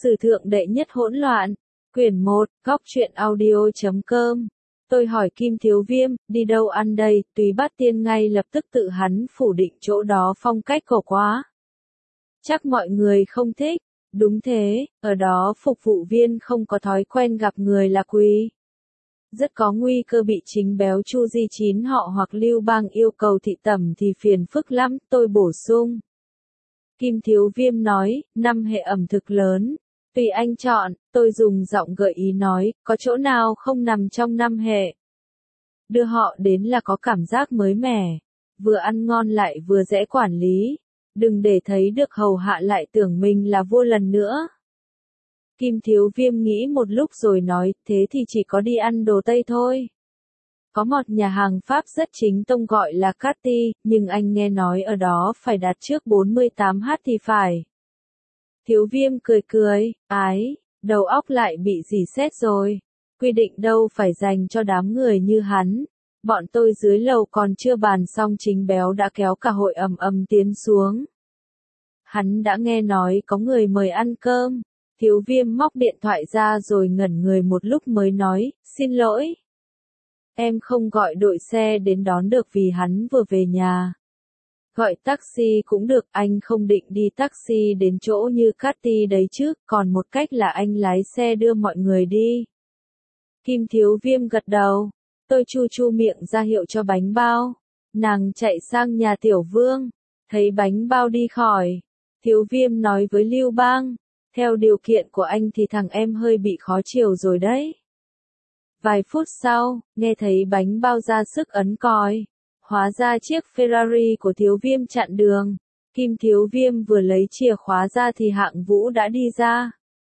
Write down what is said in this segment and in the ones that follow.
Sử thượng đệ nhất hỗn loạn. Quyển 1, góc truyện audio.com. Tôi hỏi Kim Thiếu Viêm, đi đâu ăn đây, Túy Bát Tiên ngay lập tức tự hắn phủ định chỗ đó phong cách cổ quá. Chắc mọi người không thích. Đúng thế, ở đó phục vụ viên không có thói quen gặp người là quý. Rất có nguy cơ bị chính béo Chu Di Chín họ hoặc Lưu Bang yêu cầu thị tẩm thì phiền phức lắm, tôi bổ sung. Kim Thiếu Viêm nói, 5 hệ ẩm thực lớn. Tùy anh chọn, tôi dùng giọng gợi ý nói, có chỗ nào không nằm trong 5 hệ. Đưa họ đến là có cảm giác mới mẻ, vừa ăn ngon lại vừa dễ quản lý. Đừng để thấy được hầu hạ lại tưởng mình là vua lần nữa. Kim Thiếu Viêm nghĩ một lúc rồi nói, thế thì chỉ có đi ăn đồ Tây thôi. Có một nhà hàng Pháp rất chính tông gọi là Cathy, nhưng anh nghe nói ở đó phải đặt trước 48h thì phải. Thiếu Viêm cười cười, ái, đầu óc lại bị rỉ sét rồi. Quy định đâu phải dành cho đám người như hắn. Bọn tôi dưới lầu còn chưa bàn xong chính béo đã kéo cả hội ầm ầm tiến xuống. Hắn đã nghe nói có người mời ăn cơm. Thiếu Viêm móc điện thoại ra rồi ngẩn người một lúc mới nói, xin lỗi. Em không gọi đội xe đến đón được vì hắn vừa về nhà. Gọi taxi cũng được, anh không định đi taxi đến chỗ như Cathy đấy chứ, còn một cách là anh lái xe đưa mọi người đi. Kim Thiếu Viêm gật đầu, tôi chu chu miệng ra hiệu cho bánh bao. Nàng chạy sang nhà Tiểu Vương, thấy bánh bao đi khỏi. Thiếu Viêm nói với Lưu Bang, theo điều kiện của anh thì thằng em hơi bị khó chiều rồi đấy. Vài phút sau, nghe thấy bánh bao ra sức ấn còi. Hóa ra chiếc Ferrari của Thiếu Viêm chặn đường. Kim Thiếu Viêm vừa lấy chìa khóa ra thì Hạng Vũ đã đi ra.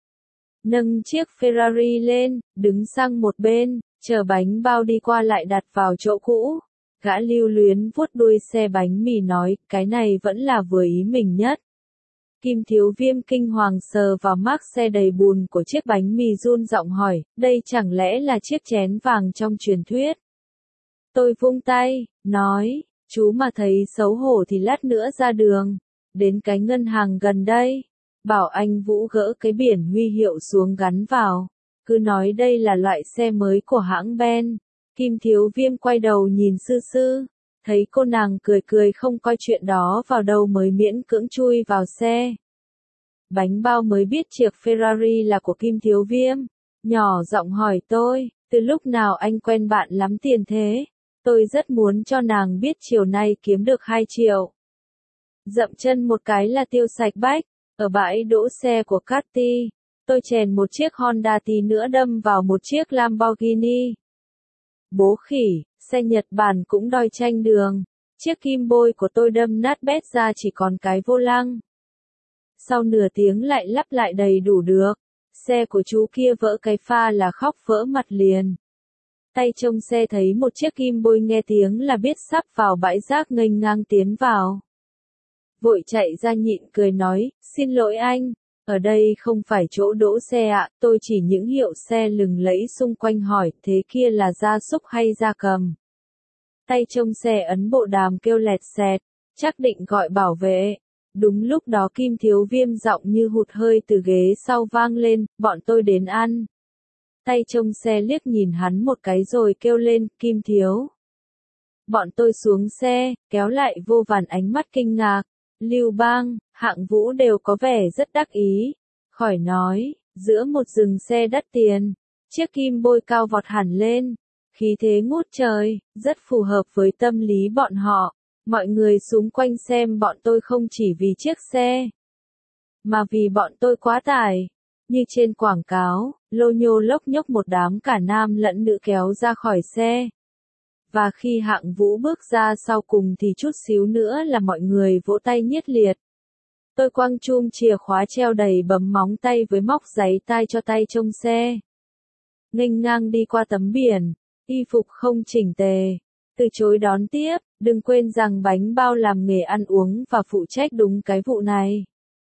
Nâng chiếc Ferrari lên, đứng sang một bên, chờ bánh bao đi qua lại đặt vào chỗ cũ. Gã lưu luyến vuốt đuôi xe bánh mì nói, cái này vẫn là vừa ý mình nhất. Kim Thiếu Viêm kinh hoàng sờ vào mác xe đầy bùn của chiếc bánh mì run giọng hỏi, đây chẳng lẽ là chiếc chén vàng trong truyền thuyết? Tôi vung tay, nói, chú mà thấy xấu hổ thì lát nữa ra đường, đến cái ngân hàng gần đây, bảo anh Vũ gỡ cái biển huy hiệu xuống gắn vào, cứ nói đây là loại xe mới của hãng Ben. Kim Thiếu Viêm quay đầu nhìn Sư Sư, thấy cô nàng cười cười không coi chuyện đó vào đâu mới miễn cưỡng chui vào xe. Bánh bao mới biết chiếc Ferrari là của Kim Thiếu Viêm, nhỏ giọng hỏi tôi, từ lúc nào anh quen bạn lắm tiền thế? Tôi rất muốn cho nàng biết chiều nay kiếm được 2 triệu. Dậm chân một cái là tiêu sạch bách, ở bãi đỗ xe của Cathy, tôi chèn một chiếc Honda tí nữa đâm vào một chiếc Lamborghini. Bố khỉ, xe Nhật Bản cũng đòi tranh đường, chiếc kim bôi của tôi đâm nát bét ra chỉ còn cái vô lăng. Sau nửa tiếng lại lắp lại đầy đủ được, xe của chú kia vỡ cái pha là khóc vỡ mặt liền. Tay trông xe thấy một chiếc kim bôi nghe tiếng là biết sắp vào bãi rác nghênh ngang tiến vào. Vội chạy ra nhịn cười nói, xin lỗi anh, ở đây không phải chỗ đỗ xe ạ, tôi chỉ những hiệu xe lừng lẫy xung quanh hỏi, thế kia là gia súc hay gia cầm? Tay trông xe ấn bộ đàm kêu lẹt xẹt, chắc định gọi bảo vệ. Đúng lúc đó Kim Thiếu Viêm giọng như hụt hơi từ ghế sau vang lên, bọn tôi đến ăn. Tay trông xe liếc nhìn hắn một cái rồi kêu lên, Kim Thiếu. Bọn tôi xuống xe, kéo lại vô vàn ánh mắt kinh ngạc. Lưu Bang, Hạng Vũ đều có vẻ rất đắc ý. Khỏi nói, giữa một rừng xe đắt tiền, chiếc kim bôi cao vọt hẳn lên. Khí thế ngút trời, rất phù hợp với tâm lý bọn họ. Mọi người xung quanh xem bọn tôi không chỉ vì chiếc xe, mà vì bọn tôi quá tải. Như trên quảng cáo, lô nhô lốc nhốc một đám cả nam lẫn nữ kéo ra khỏi xe. Và khi Hạng Vũ bước ra sau cùng thì chút xíu nữa là mọi người vỗ tay nhiệt liệt. Tôi quăng chum chìa khóa treo đầy bấm móng tay với móc giấy tai cho tay trông xe. Nghênh ngang đi qua tấm biển, y phục không chỉnh tề. Từ chối đón tiếp, đừng quên rằng bánh bao làm nghề ăn uống và phụ trách đúng cái vụ này.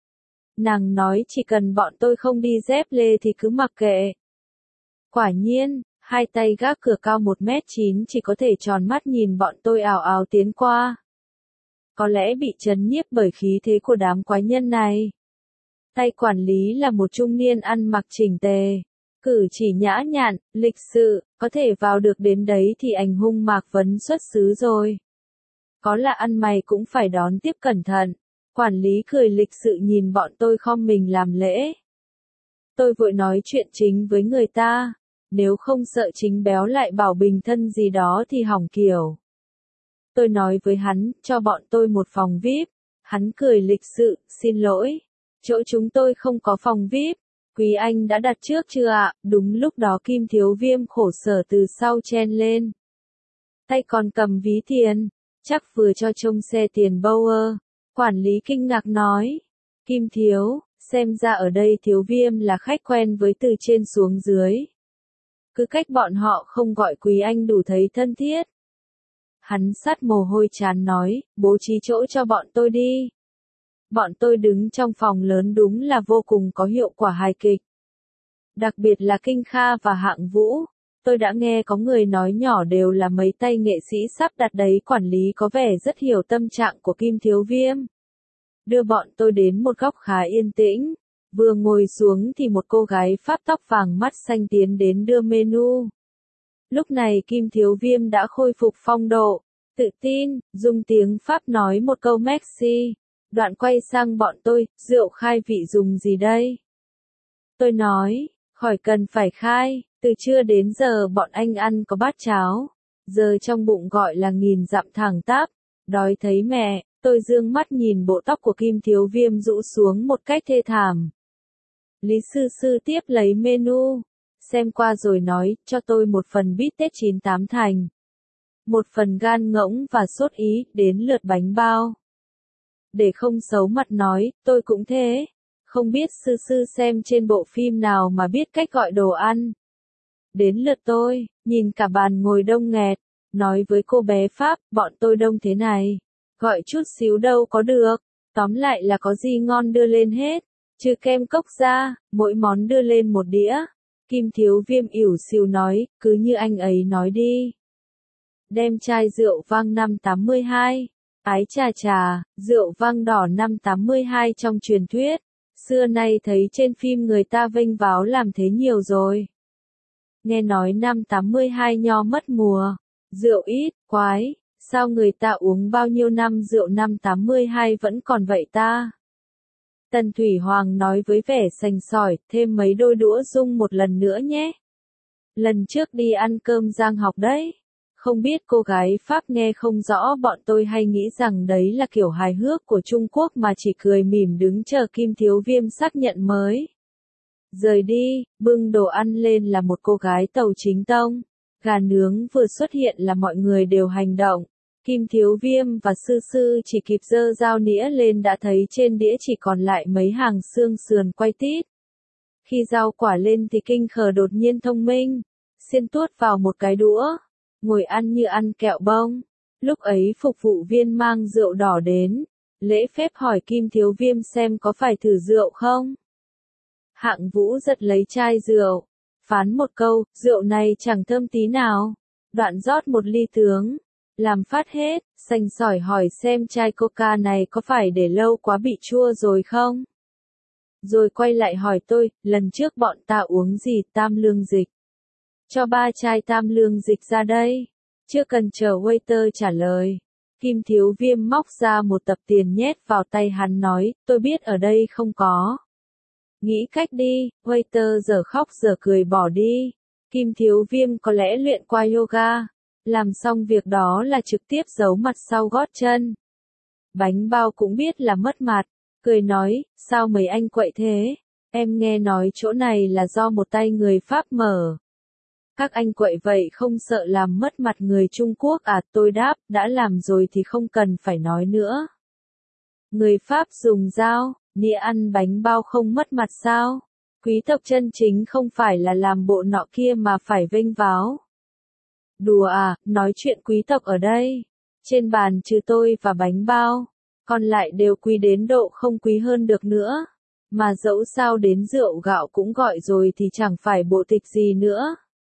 Nàng nói chỉ cần bọn tôi không đi dép lê thì cứ mặc kệ. Quả nhiên, hai tay gác cửa cao 1m9 chỉ có thể tròn mắt nhìn bọn tôi ào ào tiến qua. Có lẽ bị chấn nhiếp bởi khí thế của đám quái nhân này. Tay quản lý là một trung niên ăn mặc chỉnh tề, cử chỉ nhã nhặn, lịch sự, có thể vào được đến đấy thì anh hung Mạc Vấn xuất xứ rồi. Có là ăn mày cũng phải đón tiếp cẩn thận. Quản lý cười lịch sự nhìn bọn tôi khom mình làm lễ. Tôi vội nói chuyện chính với người ta, nếu không sợ chính béo lại bảo bình thân gì đó thì hỏng kiểu. Tôi nói với hắn, cho bọn tôi một phòng VIP. Hắn cười lịch sự, xin lỗi. Chỗ chúng tôi không có phòng VIP. Quý anh đã đặt trước chưa ạ? Đúng lúc đó Kim Thiếu Viêm khổ sở từ sau chen lên. Tay còn cầm ví tiền, chắc vừa cho trông xe tiền Bauer. Quản lý kinh ngạc nói. Kim Thiếu, xem ra ở đây Thiếu Viêm là khách quen với từ trên xuống dưới. Cứ cách bọn họ không gọi quý anh đủ thấy thân thiết. Hắn sát mồ hôi chán nói, bố trí chỗ cho bọn tôi đi. Bọn tôi đứng trong phòng lớn đúng là vô cùng có hiệu quả hài kịch. Đặc biệt là Kinh Kha và Hạng Vũ. Tôi đã nghe có người nói nhỏ đều là mấy tay nghệ sĩ sắp đặt đấy. Quản lý có vẻ rất hiểu tâm trạng của Kim Thiếu Viêm. Đưa bọn tôi đến một góc khá yên tĩnh. Vừa ngồi xuống thì một cô gái Pháp tóc vàng mắt xanh tiến đến đưa menu. Lúc này Kim Thiếu Viêm đã khôi phục phong độ, tự tin, dùng tiếng Pháp nói một câu merci. Đoạn quay sang bọn tôi, rượu khai vị dùng gì đây? Tôi nói, khỏi cần phải khai, từ trưa đến giờ bọn anh ăn có bát cháo. Giờ trong bụng gọi là nghìn dặm thẳng tắp, đói thấy mẹ. Tôi dương mắt nhìn bộ tóc của Kim Thiếu Viêm rũ xuống một cách thê thảm. Lý sư sư tiếp lấy menu, xem qua rồi nói, cho tôi một phần bít tết 98 thành. Một phần gan ngỗng và sốt ý, đến lượt bánh bao. Để không xấu mặt nói, tôi cũng thế. Không biết sư sư xem trên bộ phim nào mà biết cách gọi đồ ăn. Đến lượt tôi, nhìn cả bàn ngồi đông nghẹt, nói với cô bé Pháp, bọn tôi đông thế này. Gọi chút xíu đâu có được, tóm lại là có gì ngon đưa lên hết, trừ kem cốc ra, mỗi món đưa lên một đĩa. Kim Thiếu Viêm ỉu xìu nói, cứ như anh ấy nói đi. Đem chai rượu vang năm 82, ái chà chà, rượu vang đỏ năm 82 trong truyền thuyết, xưa nay thấy trên phim người ta vênh váo làm thế nhiều rồi. Nghe nói năm 82 nho mất mùa, rượu ít, quái. Sao người ta uống bao nhiêu năm rượu năm 82 vẫn còn vậy ta? Tần Thủy Hoàng nói với vẻ sành sỏi, thêm mấy đôi đũa dung một lần nữa nhé. Lần trước đi ăn cơm Giang học đấy. Không biết cô gái Pháp nghe không rõ bọn tôi hay nghĩ rằng đấy là kiểu hài hước của Trung Quốc mà chỉ cười mỉm đứng chờ Kim Thiếu Viêm xác nhận mới. Rời đi, bưng đồ ăn lên là một cô gái Tàu Chính Tông. Gà nướng vừa xuất hiện là mọi người đều hành động. Kim Thiếu Viêm và sư sư chỉ kịp giơ dao nĩa lên đã thấy trên đĩa chỉ còn lại mấy hàng xương sườn quay tít. Khi dao quả lên thì Kinh Khờ đột nhiên thông minh, xiên tuốt vào một cái đũa, ngồi ăn như ăn kẹo bông. Lúc ấy phục vụ viên mang rượu đỏ đến, lễ phép hỏi Kim Thiếu Viêm xem có phải thử rượu không. Hạng Vũ giật lấy chai rượu, phán một câu, rượu này chẳng thơm tí nào. Đoạn rót một ly tướng, làm phát hết, sành sỏi hỏi xem chai coca này có phải để lâu quá bị chua rồi không? Rồi quay lại hỏi tôi, lần trước bọn ta uống gì tam lương dịch? Cho 3 chai tam lương dịch ra đây. Chưa cần chờ waiter trả lời. Kim Thiếu Viêm móc ra một tập tiền nhét vào tay hắn nói, tôi biết ở đây không có. Nghĩ cách đi, waiter giờ khóc giờ cười bỏ đi. Kim Thiếu Viêm có lẽ luyện qua yoga. Làm xong việc đó là trực tiếp giấu mặt sau gót chân. Bánh bao cũng biết là mất mặt. Cười nói, sao mấy anh quậy thế? Em nghe nói chỗ này là do một tay người Pháp mở. Các anh quậy vậy không sợ làm mất mặt người Trung Quốc à? Tôi đáp, đã làm rồi thì không cần phải nói nữa. Người Pháp dùng dao, nĩa ăn bánh bao không mất mặt sao? Quý tộc chân chính không phải là làm bộ nọ kia mà phải vênh váo. Đùa à, nói chuyện quý tộc ở đây. Trên bàn trừ tôi và bánh bao, còn lại đều quý đến độ không quý hơn được nữa. Mà dẫu sao đến rượu gạo cũng gọi rồi thì chẳng phải bộ tịch gì nữa.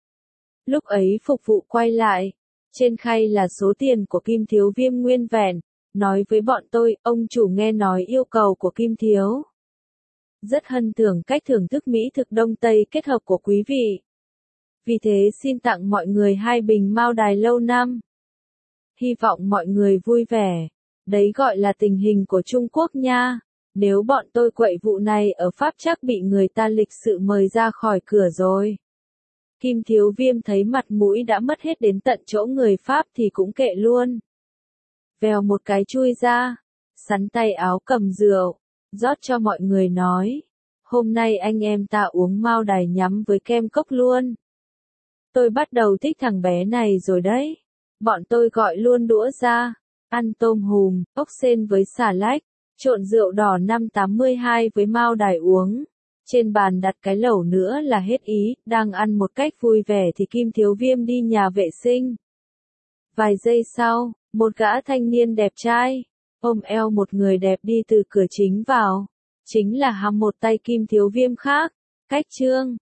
Lúc ấy phục vụ quay lại, trên khay là số tiền của Kim Thiếu Viêm nguyên vẹn, nói với bọn tôi, ông chủ nghe nói yêu cầu của Kim Thiếu rất hân thưởng cách thưởng thức mỹ thực Đông Tây kết hợp của quý vị. Vì thế xin tặng mọi người 2 bình Mao Đài lâu năm. Hy vọng mọi người vui vẻ. Đấy gọi là tình hình của Trung Quốc nha. Nếu bọn tôi quậy vụ này ở Pháp chắc bị người ta lịch sự mời ra khỏi cửa rồi. Kim Thiếu Viêm thấy mặt mũi đã mất hết đến tận chỗ người Pháp thì cũng kệ luôn. Vèo một cái chui ra, sắn tay áo cầm rượu, rót cho mọi người nói. Hôm nay anh em ta uống Mao Đài nhắm với kem cốc luôn. Tôi bắt đầu thích thằng bé này rồi đấy. Bọn tôi gọi luôn đũa ra, ăn tôm hùm, ốc sên với xà lách, trộn rượu đỏ 582 với Mao Đài uống. Trên bàn đặt cái lẩu nữa là hết ý, đang ăn một cách vui vẻ thì Kim Thiếu Viêm đi nhà vệ sinh. Vài giây sau, một gã thanh niên đẹp trai, ôm eo một người đẹp đi từ cửa chính vào. Chính là hăm một tay Kim Thiếu Viêm khác. Cách chương